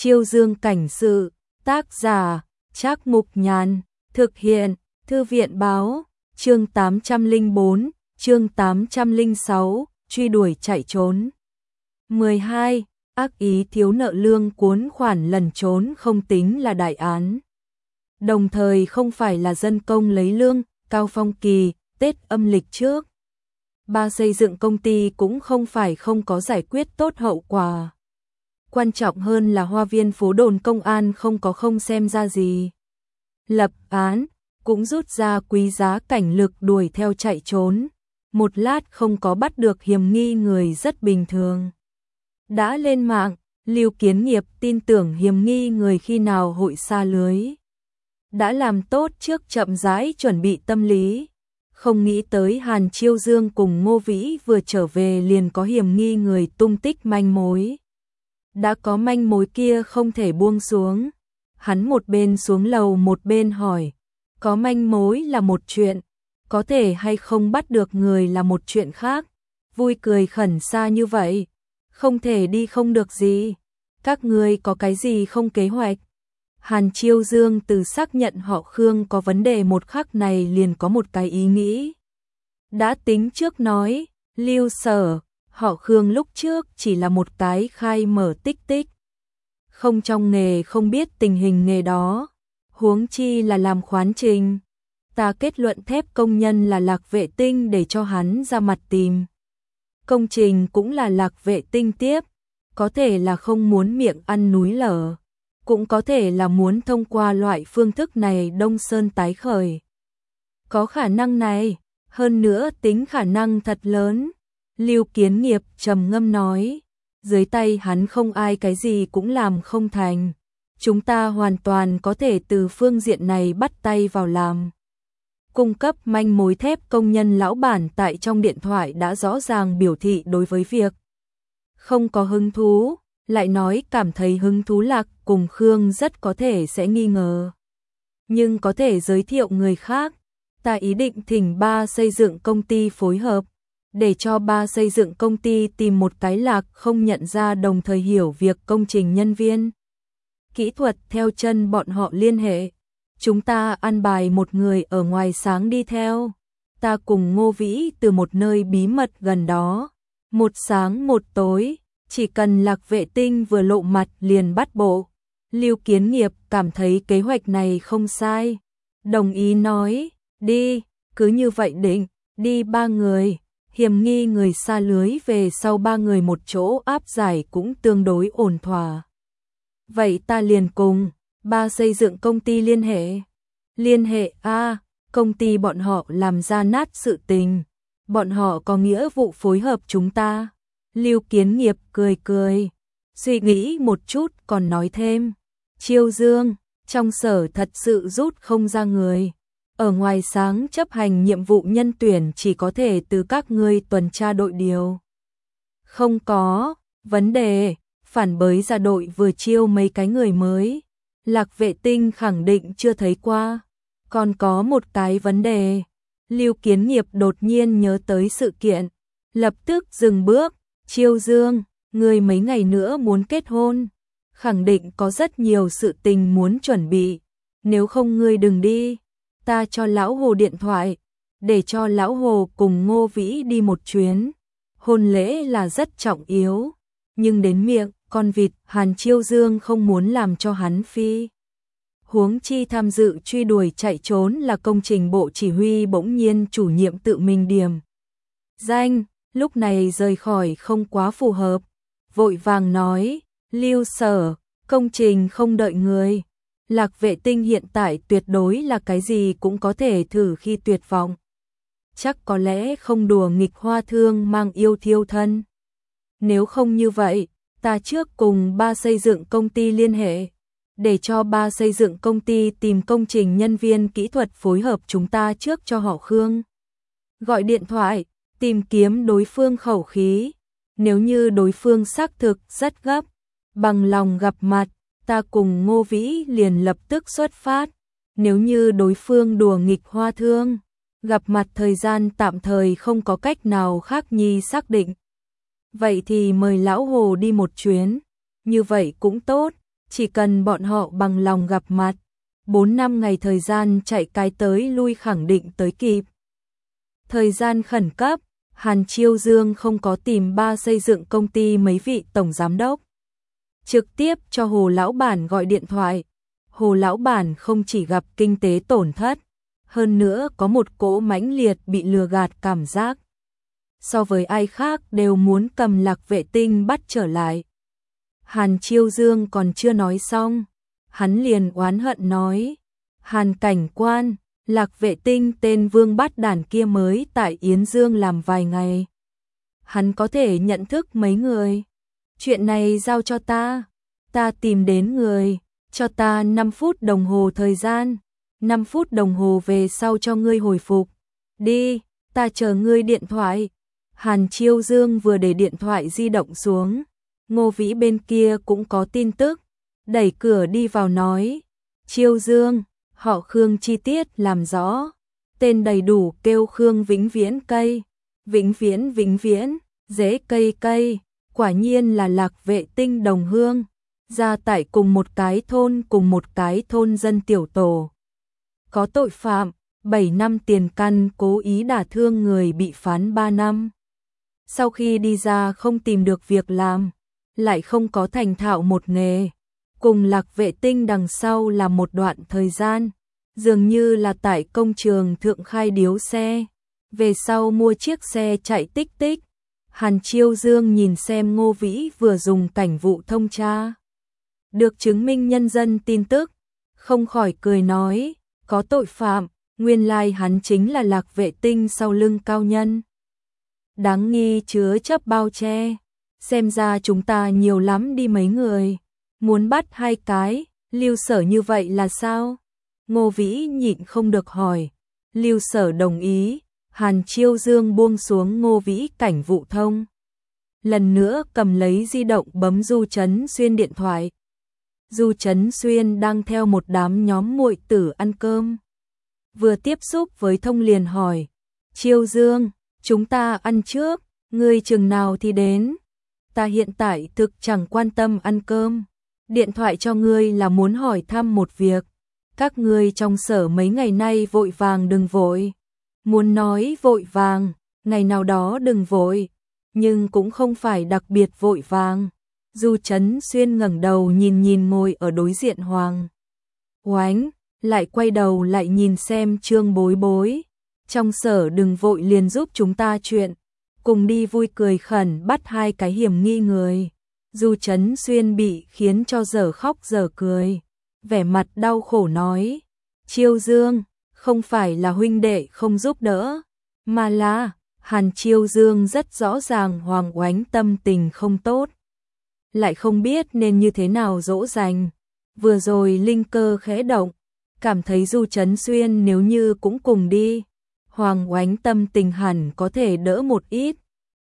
Chiêu Dương cảnh sự, tác giả, Trác Mục Nhàn, thực hiện, Thư viện báo, chương 804, chương 806, truy đuổi chạy trốn. 12. Ác ý thiếu nợ lương cuốn khoản lẩn trốn không tính là đại án. Đồng thời không phải là dân công lấy lương, cao phong kỳ, Tết âm lịch trước. Ba xây dựng công ty cũng không phải không có giải quyết tốt hậu quả. Quan trọng hơn là Hoa Viên phố đồn công an không xem ra gì. Lập án, cũng rút ra quý giá cảnh lực đuổi theo chạy trốn. Một lát không có bắt được hiểm nghi người rất bình thường. Đã lên mạng, Lưu Kiến Nghiệp tin tưởng hiểm nghi người khi nào hội xa lưới. Đã làm tốt trước chậm rãi chuẩn bị tâm lý. Không nghĩ tới Hàn Chiêu Dương cùng Ngô Vĩ vừa trở về liền có hiểm nghi người tung tích manh mối. Đã có manh mối kia không thể buông xuống. Hắn một bên xuống lầu một bên hỏi. Có manh mối là một chuyện, có thể hay không bắt được người là một chuyện khác. Vui cười khẩn xa như vậy, không thể đi không được gì. Các ngươi có cái gì không kế hoạch? Hàn Chiêu Dương từ xác nhận họ Khương có vấn đề một khắc này liền có một cái ý nghĩ. Đã tính trước nói, Lưu Sở, họ Khương lúc trước chỉ là một cái khai mở tích tích. Không trong nghề không biết tình hình nghề đó, huống chi là làm khoán trình. Ta kết luận thép công nhân là Lạc Vệ Tinh để cho hắn ra mặt tìm. Công trình cũng là Lạc Vệ Tinh tiếp, có thể là không muốn miệng ăn núi lở, cũng có thể là muốn thông qua loại phương thức này Đông Sơn tái khởi. Có khả năng này, hơn nữa tính khả năng thật lớn. Lưu Kiến Nghiệp trầm ngâm nói, dưới tay hắn không ai cái gì cũng làm không thành. Chúng ta hoàn toàn có thể từ phương diện này bắt tay vào làm. Cung cấp manh mối thép công nhân lão bản tại trong điện thoại đã rõ ràng biểu thị đối với việc không có hứng thú, lại nói cảm thấy hứng thú Lạc cùng Khương rất có thể sẽ nghi ngờ. Nhưng có thể giới thiệu người khác, ta ý định thỉnh ba xây dựng công ty phối hợp, để cho ba xây dựng công ty tìm một cái Lạc không nhận ra đồng thời hiểu việc công trình nhân viên. Kỹ thuật theo chân bọn họ liên hệ. Chúng ta ăn bài một người ở ngoài sáng đi theo. Ta cùng Ngô Vĩ từ một nơi bí mật gần đó. Một sáng một tối, chỉ cần Lạc Vệ Tinh vừa lộ mặt liền bắt bộ. Lưu Kiến Nghiệp cảm thấy kế hoạch này không sai. Đồng ý nói, đi, cứ như vậy định, đi ba người. Hiểm nghi người xa lưới về sau ba người một chỗ áp giải cũng tương đối ổn thỏa. Vậy ta liền cùng ba xây dựng công ty liên hệ. Liên hệ công ty bọn họ làm ra nát sự tình. Bọn họ có nghĩa vụ phối hợp chúng ta. Lưu Kiến Nghiệp cười cười. Suy nghĩ một chút còn nói thêm. Chiêu Dương, trong sở thật sự rút không ra người. Ở ngoài sáng chấp hành nhiệm vụ nhân tuyển chỉ có thể từ các ngươi tuần tra đội điều. Không có vấn đề. Phản bới ra đội vừa chiêu mấy cái người mới. Lạc Vệ Tinh khẳng định chưa thấy qua. Còn có một cái vấn đề. Lưu Kiến Nghiệp đột nhiên nhớ tới sự kiện. Lập tức dừng bước. Chiêu Dương, ngươi mấy ngày nữa muốn kết hôn. Khẳng định có rất nhiều sự tình muốn chuẩn bị. Nếu không ngươi đừng đi. Ta cho Lão Hồ điện thoại. Để cho Lão Hồ cùng Ngô Vĩ đi một chuyến. Hôn lễ là rất trọng yếu. Nhưng đến miệng, con vịt Hàn Chiêu Dương không muốn làm cho hắn phi. Huống chi tham dự truy đuổi chạy trốn là công trình bộ chỉ huy bỗng nhiên chủ nhiệm tự mình điểm danh, lúc này rời khỏi không quá phù hợp. Vội vàng nói, Lưu Sở, công trình không đợi người. Lạc Vệ Tinh hiện tại tuyệt đối là cái gì cũng có thể thử khi tuyệt vọng. Chắc có lẽ không đùa nghịch Hoa Thương mang yêu thiêu thân. Nếu không như vậy, ta trước cùng ba xây dựng công ty liên hệ, để cho ba xây dựng công ty tìm công trình nhân viên kỹ thuật phối hợp chúng ta trước cho họ Khương. Gọi điện thoại, tìm kiếm đối phương khẩu khí. Nếu như đối phương xác thực rất gấp, bằng lòng gặp mặt, ta cùng Ngô Vĩ liền lập tức xuất phát. Nếu như đối phương đùa nghịch Hoa Thương, gặp mặt thời gian tạm thời không có cách nào khác nhi xác định. Vậy thì mời Lão Hồ đi một chuyến, như vậy cũng tốt, chỉ cần bọn họ bằng lòng gặp mặt, 4 năm ngày thời gian chạy cái tới lui khẳng định tới kịp. Thời gian khẩn cấp, Hàn Chiêu Dương không có tìm ba xây dựng công ty mấy vị tổng giám đốc. Trực tiếp cho Hồ Lão Bản gọi điện thoại. Hồ Lão Bản không chỉ gặp kinh tế tổn thất, hơn nữa có một cỗ mãnh liệt bị lừa gạt cảm giác. So với ai khác đều muốn cầm Lạc Vệ Tinh bắt trở lại. Hàn Chiêu Dương còn chưa nói xong, hắn liền oán hận nói: Hàn cảnh quan, Lạc Vệ Tinh tên Vương Bát Đản kia mới tại Yến Dương làm vài ngày. Hắn có thể nhận thức mấy người. Chuyện này giao cho ta tìm đến người, cho ta 5 phút đồng hồ thời gian, 5 phút đồng hồ về sau cho ngươi hồi phục. Đi, ta chờ ngươi điện thoại. Hàn Chiêu Dương vừa để điện thoại di động xuống, Ngô Vĩ bên kia cũng có tin tức, đẩy cửa đi vào nói: Chiêu Dương, họ Khương chi tiết làm rõ, tên đầy đủ kêu Khương Vĩnh Viễn cây, Vĩnh Viễn, rễ cây, quả nhiên là Lạc Vệ Tinh đồng hương, ra tại cùng một cái thôn dân tiểu tổ. Có tội phạm, 7 năm tiền căn cố ý đả thương người bị phán 3 năm. Sau khi đi ra không tìm được việc làm, lại không có thành thạo một nghề. Cùng Lạc Vệ Tinh đằng sau là một đoạn thời gian, dường như là tại công trường thượng khai điếu xe, về sau mua chiếc xe chạy tích tích. Hàn Chiêu Dương nhìn xem Ngô Vĩ vừa dùng cảnh vụ thông tra được chứng minh nhân dân tin tức, không khỏi cười nói: có tội phạm, nguyên lai hắn chính là Lạc Vệ Tinh sau lưng cao nhân. Đáng nghi chứa chấp bao che, xem ra chúng ta nhiều lắm đi mấy người, muốn bắt 2 cái, Lưu Sở như vậy là sao? Ngô Vĩ nhịn không được hỏi. Lưu Sở đồng ý. Hàn Chiêu Dương buông xuống Ngô Vĩ cảnh vụ thông, lần nữa cầm lấy di động bấm Du Chấn Xuyên điện thoại. Du Chấn Xuyên đang theo một đám nhóm muội tử ăn cơm, vừa tiếp xúc với thông liền hỏi: Chiêu Dương, chúng ta ăn trước, ngươi chừng nào thì đến? Ta hiện tại thực chẳng quan tâm ăn cơm, điện thoại cho ngươi là muốn hỏi thăm một việc. Các ngươi trong sở mấy ngày nay vội vàng đừng vội. Muốn nói vội vàng, ngày nào đó đừng vội, nhưng cũng không phải đặc biệt vội vàng. Du Chấn Xuyên ngẩng đầu nhìn ngồi ở đối diện Hoàng Oánh, lại quay đầu lại nhìn xem Trương Bối Bối. Trong sở đừng vội liền giúp chúng ta chuyện, cùng đi vui cười khẩn bắt 2 cái hiểm nghi người. Du Chấn Xuyên bị khiến cho dở khóc dở cười, vẻ mặt đau khổ nói: Chiêu Dương, không phải là huynh đệ không giúp đỡ, mà là Hàn Chiêu Dương rất rõ ràng Hoàng Oánh tâm tình không tốt, lại không biết nên như thế nào dỗ dành. Vừa rồi linh cơ khẽ động, cảm thấy Du Chấn Xuyên nếu như cũng cùng đi, Hoàng Oánh tâm tình hẳn có thể đỡ một ít,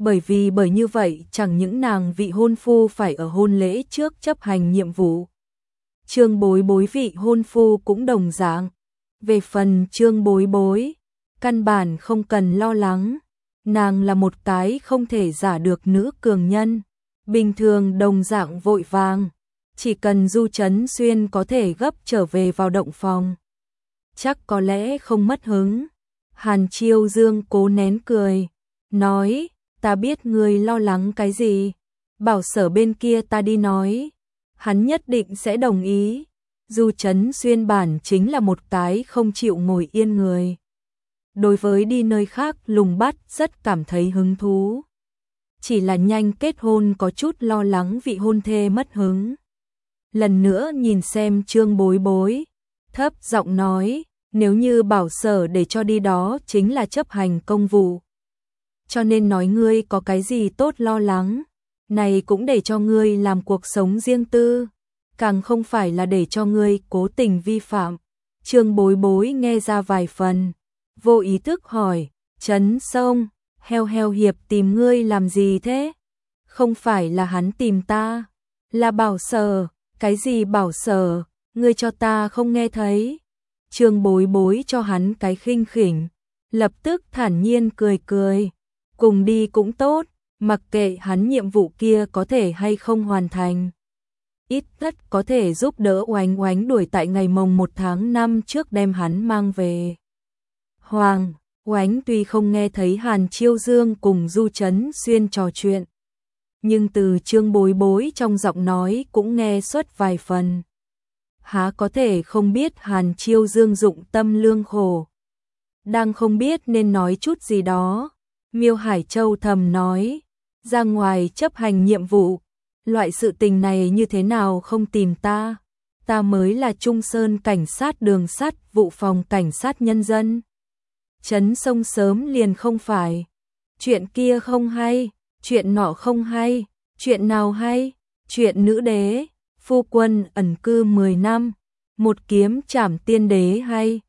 bởi như vậy chẳng những nàng vị hôn phu phải ở hôn lễ trước chấp hành nhiệm vụ, Trương Bối Bối vị hôn phu cũng đồng dạng. Về phần Trương Bối Bối, căn bản không cần lo lắng, nàng là một cái không thể giả được nữ cường nhân, bình thường đồng dạng vội vàng, chỉ cần Du Chấn Xuyên có thể gấp trở về vào động phòng, chắc có lẽ không mất hứng. Hàn Chiêu Dương cố nén cười, nói: ta biết ngươi lo lắng cái gì, bảo sở bên kia ta đi nói, hắn nhất định sẽ đồng ý. Du Chấn Xuyên bản chính là một cái không chịu ngồi yên người, đối với đi nơi khác lùng bắt rất cảm thấy hứng thú, chỉ là nhanh kết hôn có chút lo lắng vị hôn thê mất hứng. Lần nữa nhìn xem Trương Bối Bối, thấp giọng nói: nếu như bảo sở để cho đi đó chính là chấp hành công vụ, cho nên nói ngươi có cái gì tốt lo lắng, này cũng để cho ngươi làm cuộc sống riêng tư, càng không phải là để cho ngươi cố tình vi phạm. Trương Bối Bối nghe ra vài phần, vô ý thức hỏi: Trấn Sông, heo hiệp tìm ngươi làm gì thế? Không phải là hắn tìm ta, là bảo sở. Cái gì bảo sở, ngươi cho ta không nghe thấy. Trương Bối Bối cho hắn cái khinh khỉnh, lập tức thản nhiên cười, cùng đi cũng tốt, mặc kệ hắn nhiệm vụ kia có thể hay không hoàn thành. ít nhất có thể giúp đỡ Oánh Oánh đuổi tại ngày mồng 1 tháng 5 trước đem hắn mang về. Hoàng, Oánh tuy không nghe thấy Hàn Chiêu Dương cùng Du Trấn Xuyên trò chuyện, nhưng từ Trương Bối Bối trong giọng nói cũng nghe xuất vài phần. Há có thể không biết Hàn Chiêu Dương dụng tâm lương khổ, đang không biết nên nói chút gì đó. Miêu Hải Châu thầm nói, ra ngoài chấp hành nhiệm vụ, loại sự tình này như thế nào không tìm ta, ta mới là Trung Sơn cảnh sát đường sắt vụ phòng cảnh sát nhân dân. Trấn sông sớm liền không phải, chuyện kia không hay, chuyện nọ không hay, chuyện nào hay, chuyện nữ đế, phu quân ẩn cư 10 năm, một kiếm trảm tiên đế hay.